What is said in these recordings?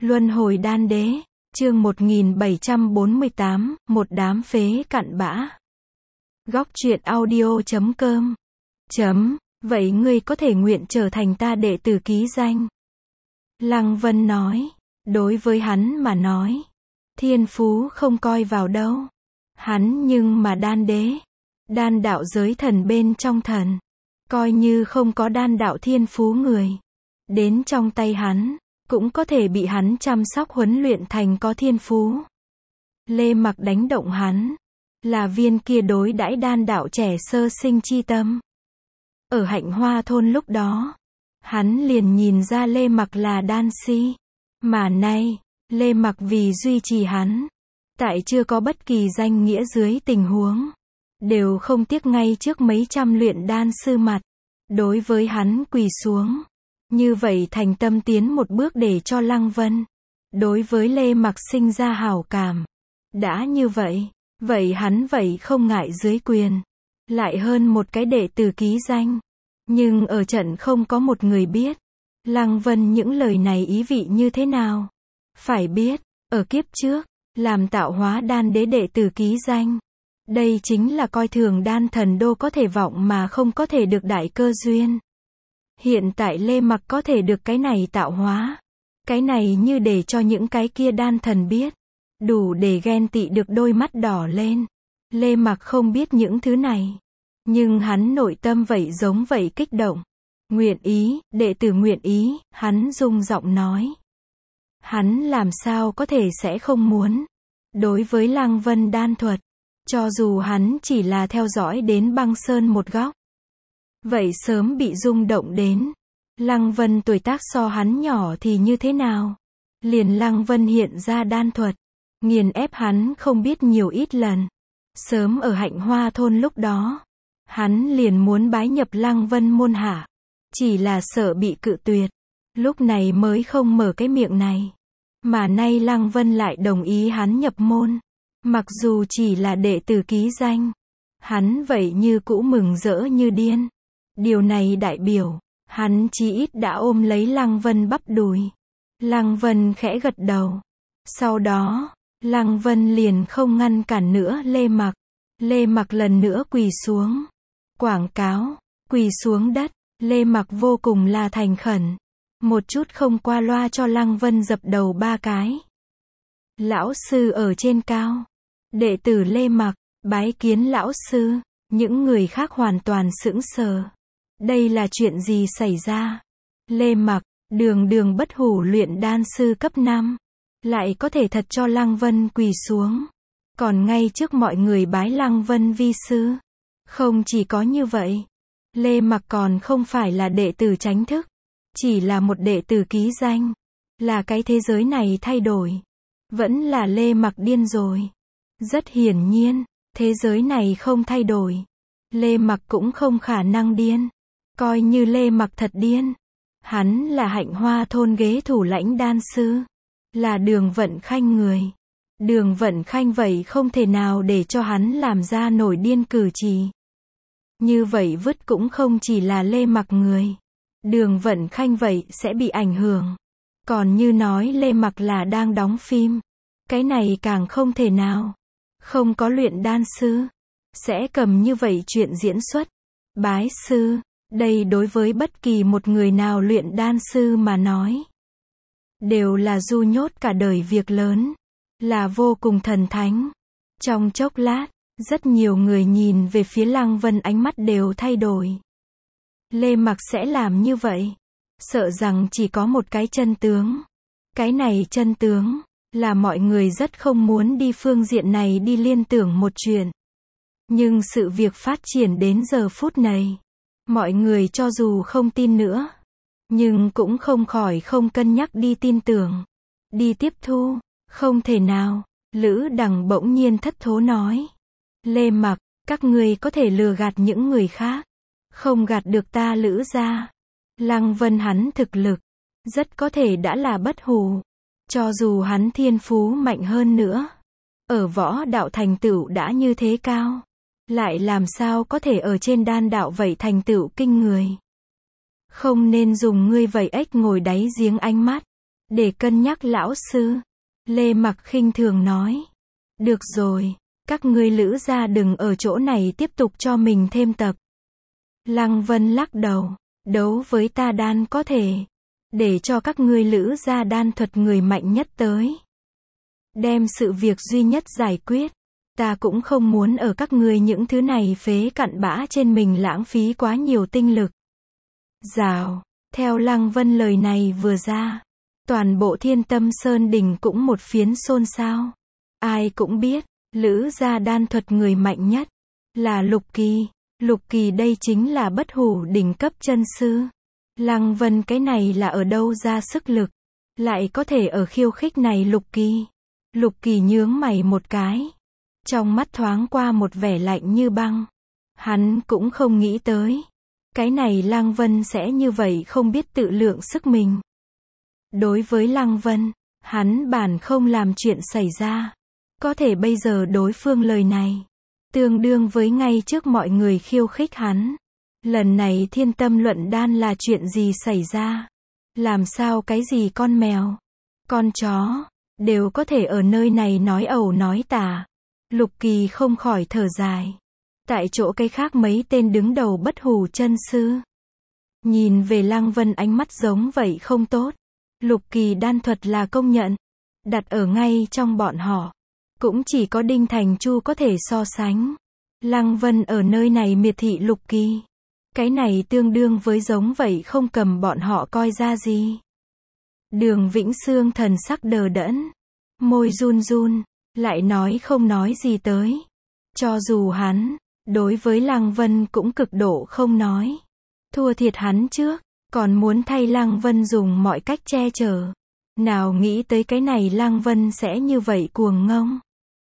Luân hồi đan đế, chương 1748, một đám phế cặn bã. Góc truyện audio.com. Vậy ngươi có thể nguyện trở thành ta đệ tử ký danh. Lăng Vân nói, đối với hắn mà nói, thiên phú không coi vào đâu. Hắn nhưng mà đan đế, đan đạo giới thần bên trong thần, coi như không có đan đạo thiên phú người, đến trong tay hắn, cũng có thể bị hắn chăm sóc huấn luyện thành có thiên phú. Lê Mặc đánh động hắn, là viên kia đối đãi đan đạo trẻ sơ sinh chi tâm. Ở Hạnh Hoa thôn lúc đó, hắn liền nhìn ra Lê Mặc là đan si, mà nay, Lê Mặc vì duy trì hắn, tại chưa có bất kỳ danh nghĩa dưới tình huống, đều không tiếc ngay trước mấy trăm luyện đan sư mặt, đối với hắn quỳ xuống. Như vậy thành tâm tiến một bước để cho Lăng Vân đối với Lê Mặc sinh ra hảo cảm. Đã như vậy, hắn vậy không ngại dưới quyền, lại hơn một cái đệ tử ký danh. Nhưng ở trận không có một người biết, Lăng Vân những lời này ý vị như thế nào. Phải biết, ở kiếp trước, làm tạo hóa đan đế đệ tử ký danh, đây chính là coi thường đan thần đô có thể vọng mà không có thể được đại cơ duyên. Hiện tại Lê Mặc có thể được cái này tạo hóa. Cái này như để cho những cái kia đan thần biết, đủ để ghen tị được đôi mắt đỏ lên. Lê Mặc không biết những thứ này, nhưng hắn nội tâm vậy giống vậy kích động. Nguyện ý, đệ tử nguyện ý, hắn rung giọng nói. Hắn làm sao có thể sẽ không muốn. Đối với Lăng Vân đan thuật, cho dù hắn chỉ là theo dõi đến băng sơn một góc, vậy sớm bị rung động đến. Lăng Vân tuổi tác so hắn nhỏ thì như thế nào? Liền Lăng Vân hiện ra đan thuật, nghiền ép hắn không biết nhiều ít lần. Sớm ở Hạnh Hoa thôn lúc đó, hắn liền muốn bái nhập Lăng Vân môn hạ, chỉ là sợ bị cự tuyệt, lúc này mới không mở cái miệng này. Mà nay Lăng Vân lại đồng ý hắn nhập môn, mặc dù chỉ là đệ tử ký danh, hắn vậy như cũ mừng rỡ như điên. Điều này đại biểu, hắn chí ít đã ôm lấy Lăng Vân bắp đùi. Lăng Vân khẽ gật đầu. Sau đó, Lăng Vân liền không ngăn cản nữa Lê Mặc. Lê Mặc lần nữa quỳ xuống. Quảng cáo, quỳ xuống đất, Lê Mặc vô cùng là thành khẩn. Một chút không qua loa cho Lăng Vân dập đầu 3 cái. Lão sư ở trên cao. Đệ tử Lê Mặc, bái kiến lão sư. Những người khác hoàn toàn sững sờ. Đây là chuyện gì xảy ra? Lê Mặc, đường bất hủ luyện đan sư cấp 5, lại có thể thật cho Lăng Vân quỳ xuống. Còn ngay trước mọi người bái Lăng Vân vi sư. Không chỉ có như vậy, Lê Mặc còn không phải là đệ tử chánh thức, chỉ là một đệ tử ký danh. Là cái thế giới này thay đổi. Vẫn là Lê Mặc điên rồi. Rất hiển nhiên, thế giới này không thay đổi, Lê Mặc cũng không khả năng điên. Coi như Lê Mặc thật điên, hắn là Hạnh Hoa thôn ghế thủ lãnh đan sư, là Đường Vận Khanh người. Đường Vận Khanh vậy không thể nào để cho hắn làm ra nổi điên cử chỉ. Như vậy vứt cũng không chỉ là Lê Mặc người. Đường Vận Khanh vậy sẽ bị ảnh hưởng. Còn như nói Lê Mặc là đang đóng phim, cái này càng không thể nào. Không có luyện đan sư sẽ cầm như vậy chuyện diễn xuất. Bái sư, đây đối với bất kỳ một người nào luyện đan sư mà nói, đều là du nhốt cả đời việc lớn, là vô cùng thần thánh. Trong chốc lát, rất nhiều người nhìn về phía Lăng Vân ánh mắt đều thay đổi. Lê Mặc sẽ làm như vậy, sợ rằng chỉ có một cái chân tướng. Cái này chân tướng, là mọi người rất không muốn đi phương diện này đi liên tưởng một chuyện. Nhưng sự việc phát triển đến giờ phút này, mọi người cho dù không tin nữa, nhưng cũng không khỏi không cân nhắc đi tin tưởng, đi tiếp thu. Không thể nào, Lữ Đằng bỗng nhiên thất thố nói. Lê Mặc, các ngươi có thể lừa gạt những người khác, không gạt được ta Lữ gia. Lăng Vân hắn thực lực, rất có thể đã là bất hủ. Cho dù hắn thiên phú mạnh hơn nữa, ở võ đạo thành tựu đã như thế cao, lại làm sao có thể ở trên đan đạo vậy thành tựu kinh người. Không nên dùng ngươi vậy ếch ngồi đáy giếng ánh mắt. Để cân nhắc lão sư. Lê Mặc khinh thường nói. Được rồi, các ngươi Lữ gia đừng ở chỗ này tiếp tục cho mình thêm tập. Lăng Vân lắc đầu. Đấu với ta đan có thể. Để cho các ngươi Lữ gia đan thuật người mạnh nhất tới. Đem sự việc duy nhất giải quyết. Ta cũng không muốn ở các ngươi những thứ này phế cặn bã trên mình lãng phí quá nhiều tinh lực. Rào, theo Lăng Vân lời này vừa ra. Toàn bộ Thiên Tâm Sơn Đỉnh cũng một phiến xôn xao. Ai cũng biết, Lữ gia đan thuật người mạnh nhất là Lục Kỳ. Lục Kỳ đây chính là bất hủ đỉnh cấp chân sư. Lăng Vân cái này là ở đâu ra sức lực, lại có thể ở khiêu khích này Lục Kỳ. Lục Kỳ nhướng mày một cái. Trong mắt thoáng qua một vẻ lạnh như băng. Hắn cũng không nghĩ tới. Cái này Lăng Vân sẽ như vậy không biết tự lượng sức mình. Đối với Lăng Vân, hắn bản không làm chuyện xảy ra. Có thể bây giờ đối phương lời này, tương đương với ngay trước mọi người khiêu khích hắn. Lần này Thiên Tâm luận đan là chuyện gì xảy ra? Làm sao cái gì con mèo, con chó, đều có thể ở nơi này nói ẩu nói tả. Lục Kỳ không khỏi thở dài. Tại chỗ cái khác mấy tên đứng đầu bất hủ chân sư. Nhìn về Lăng Vân ánh mắt giống vậy không tốt. Lục Kỳ đan thuật là công nhận. Đặt ở ngay trong bọn họ. Cũng chỉ có Đinh Thành Chu có thể so sánh. Lăng Vân ở nơi này miệt thị Lục Kỳ. Cái này tương đương với giống vậy không cầm bọn họ coi ra gì. Đường Vĩnh Sương thần sắc đờ đẫn. Môi run run. Lại nói không nói gì tới. Cho dù hắn, đối với Lăng Vân cũng cực độ không nói. Thua thiệt hắn trước, còn muốn thay Lăng Vân dùng mọi cách che chở. Nào nghĩ tới cái này Lăng Vân sẽ như vậy cuồng ngông.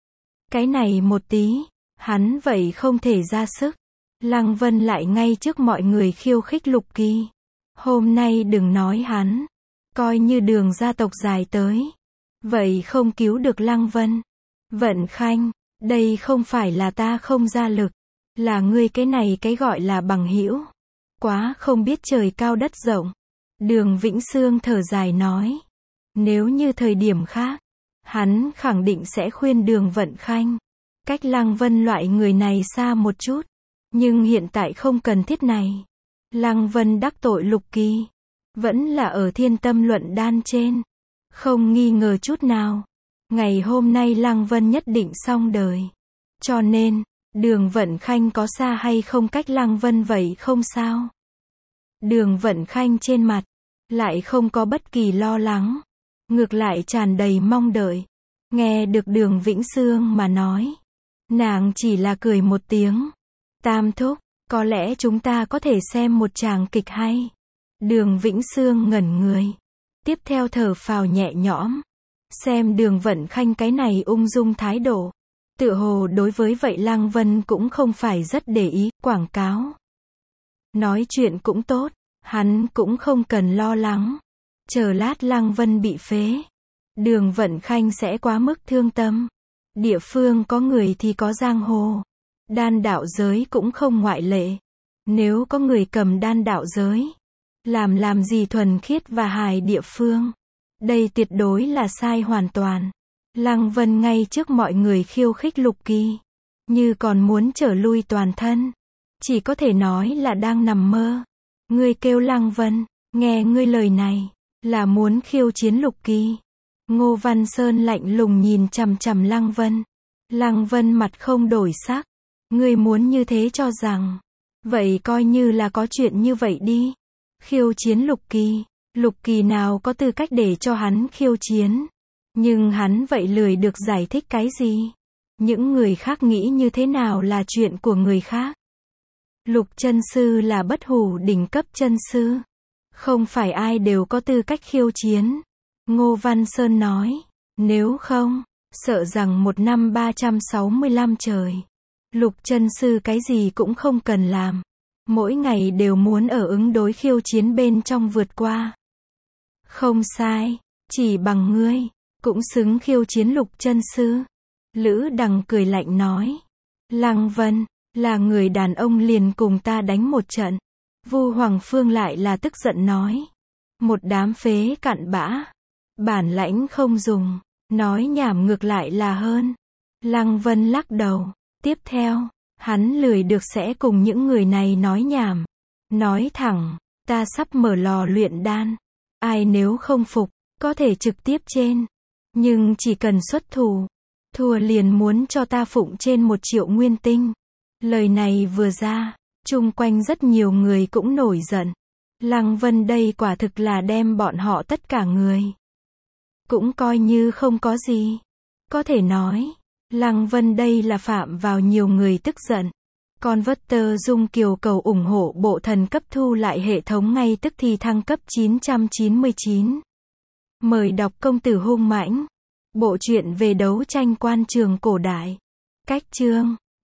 Cái này một tí, hắn vậy không thể ra sức. Lăng Vân lại ngay trước mọi người khiêu khích Lục Kỳ. Hôm nay đừng nói hắn, coi như Đường gia tộc dài tới. Vậy không cứu được Lăng Vân. Vận Khanh, đây không phải là ta không ra lực, là ngươi cái này cái gọi là bằng hữu. Quá không biết trời cao đất rộng. Đường Vĩnh Sương thở dài nói. Nếu như thời điểm khác, hắn khẳng định sẽ khuyên Đường Vận Khanh cách Lăng Vân loại người này xa một chút. Nhưng hiện tại không cần thiết này. Lăng Vân đắc tội Lục Kỳ, vẫn là ở Thiên Tâm luận đan trên. Không nghi ngờ chút nào. Ngày hôm nay Lăng Vân nhất định xong đời. Cho nên, Đường Vận Khanh có xa hay không cách Lăng Vân vậy không sao. Đường Vận Khanh trên mặt, lại không có bất kỳ lo lắng. Ngược lại tràn đầy mong đợi. Nghe được Đường Vĩnh Sương mà nói. Nàng chỉ là cười một tiếng. Tam thúc, có lẽ chúng ta có thể xem một tràng kịch hay. Đường Vĩnh Sương ngẩn người. Tiếp theo thở phào nhẹ nhõm. Xem Đường Vận Khanh cái này ung dung thái độ. Tựa hồ đối với vậy Lăng Vân cũng không phải rất để ý, quảng cáo. Nói chuyện cũng tốt, hắn cũng không cần lo lắng. Chờ lát Lăng Vân bị phế. Đường Vận Khanh sẽ quá mức thương tâm. Địa phương có người thì có giang hồ. Đan đạo giới cũng không ngoại lệ. Nếu có người cầm đan đạo giới, làm gì thuần khiết và hài địa phương. Đây tuyệt đối là sai hoàn toàn. Lăng Vân ngay trước mọi người khiêu khích Lục Kỳ. Như còn muốn trở lui toàn thân. Chỉ có thể nói là đang nằm mơ. Ngươi kêu Lăng Vân, nghe ngươi lời này, là muốn khiêu chiến Lục Kỳ. Ngô Văn Sơn lạnh lùng nhìn chằm chằm Lăng Vân. Lăng Vân mặt không đổi sắc. Ngươi muốn như thế cho rằng. Vậy coi như là có chuyện như vậy đi. Khiêu chiến Lục Kỳ. Lục Kỳ nào có tư cách để cho hắn khiêu chiến. Nhưng hắn vậy lười được giải thích cái gì. Những người khác nghĩ như thế nào là chuyện của người khác. Lục chân sư là bất hủ đỉnh cấp chân sư. Không phải ai đều có tư cách khiêu chiến. Ngô Văn Sơn nói. Nếu không, sợ rằng một năm 365 trời. Lục chân sư cái gì cũng không cần làm. Mỗi ngày đều muốn ở ứng đối khiêu chiến bên trong vượt qua. Không sai, chỉ bằng ngươi, cũng xứng khiêu chiến Lục chân sư. Lữ Đằng cười lạnh nói. Lăng Vân, là người đàn ông liền cùng ta đánh một trận. Vu Hoàng Phương lại là tức giận nói. Một đám phế cặn bã. Bản lãnh không dùng, nói nhảm ngược lại là hơn. Lăng Vân lắc đầu. Tiếp theo, hắn lười được sẽ cùng những người này nói nhảm. Nói thẳng, ta sắp mở lò luyện đan. Ai nếu không phục, có thể trực tiếp trên. Nhưng chỉ cần xuất thủ, thua liền muốn cho ta phụng trên 1 triệu nguyên tinh. Lời này vừa ra, chung quanh rất nhiều người cũng nổi giận. Lăng Vân đây quả thực là đem bọn họ tất cả người. Cũng coi như không có gì. Có thể nói, Lăng Vân đây là phạm vào nhiều người tức giận. Converter Dung Kiều cầu ủng hộ bộ thần cấp thu lại hệ thống ngay tức thì thăng cấp 999. Mời đọc Công tử hung mãnh. Bộ truyện về đấu tranh quan trường cổ đại. Cách chương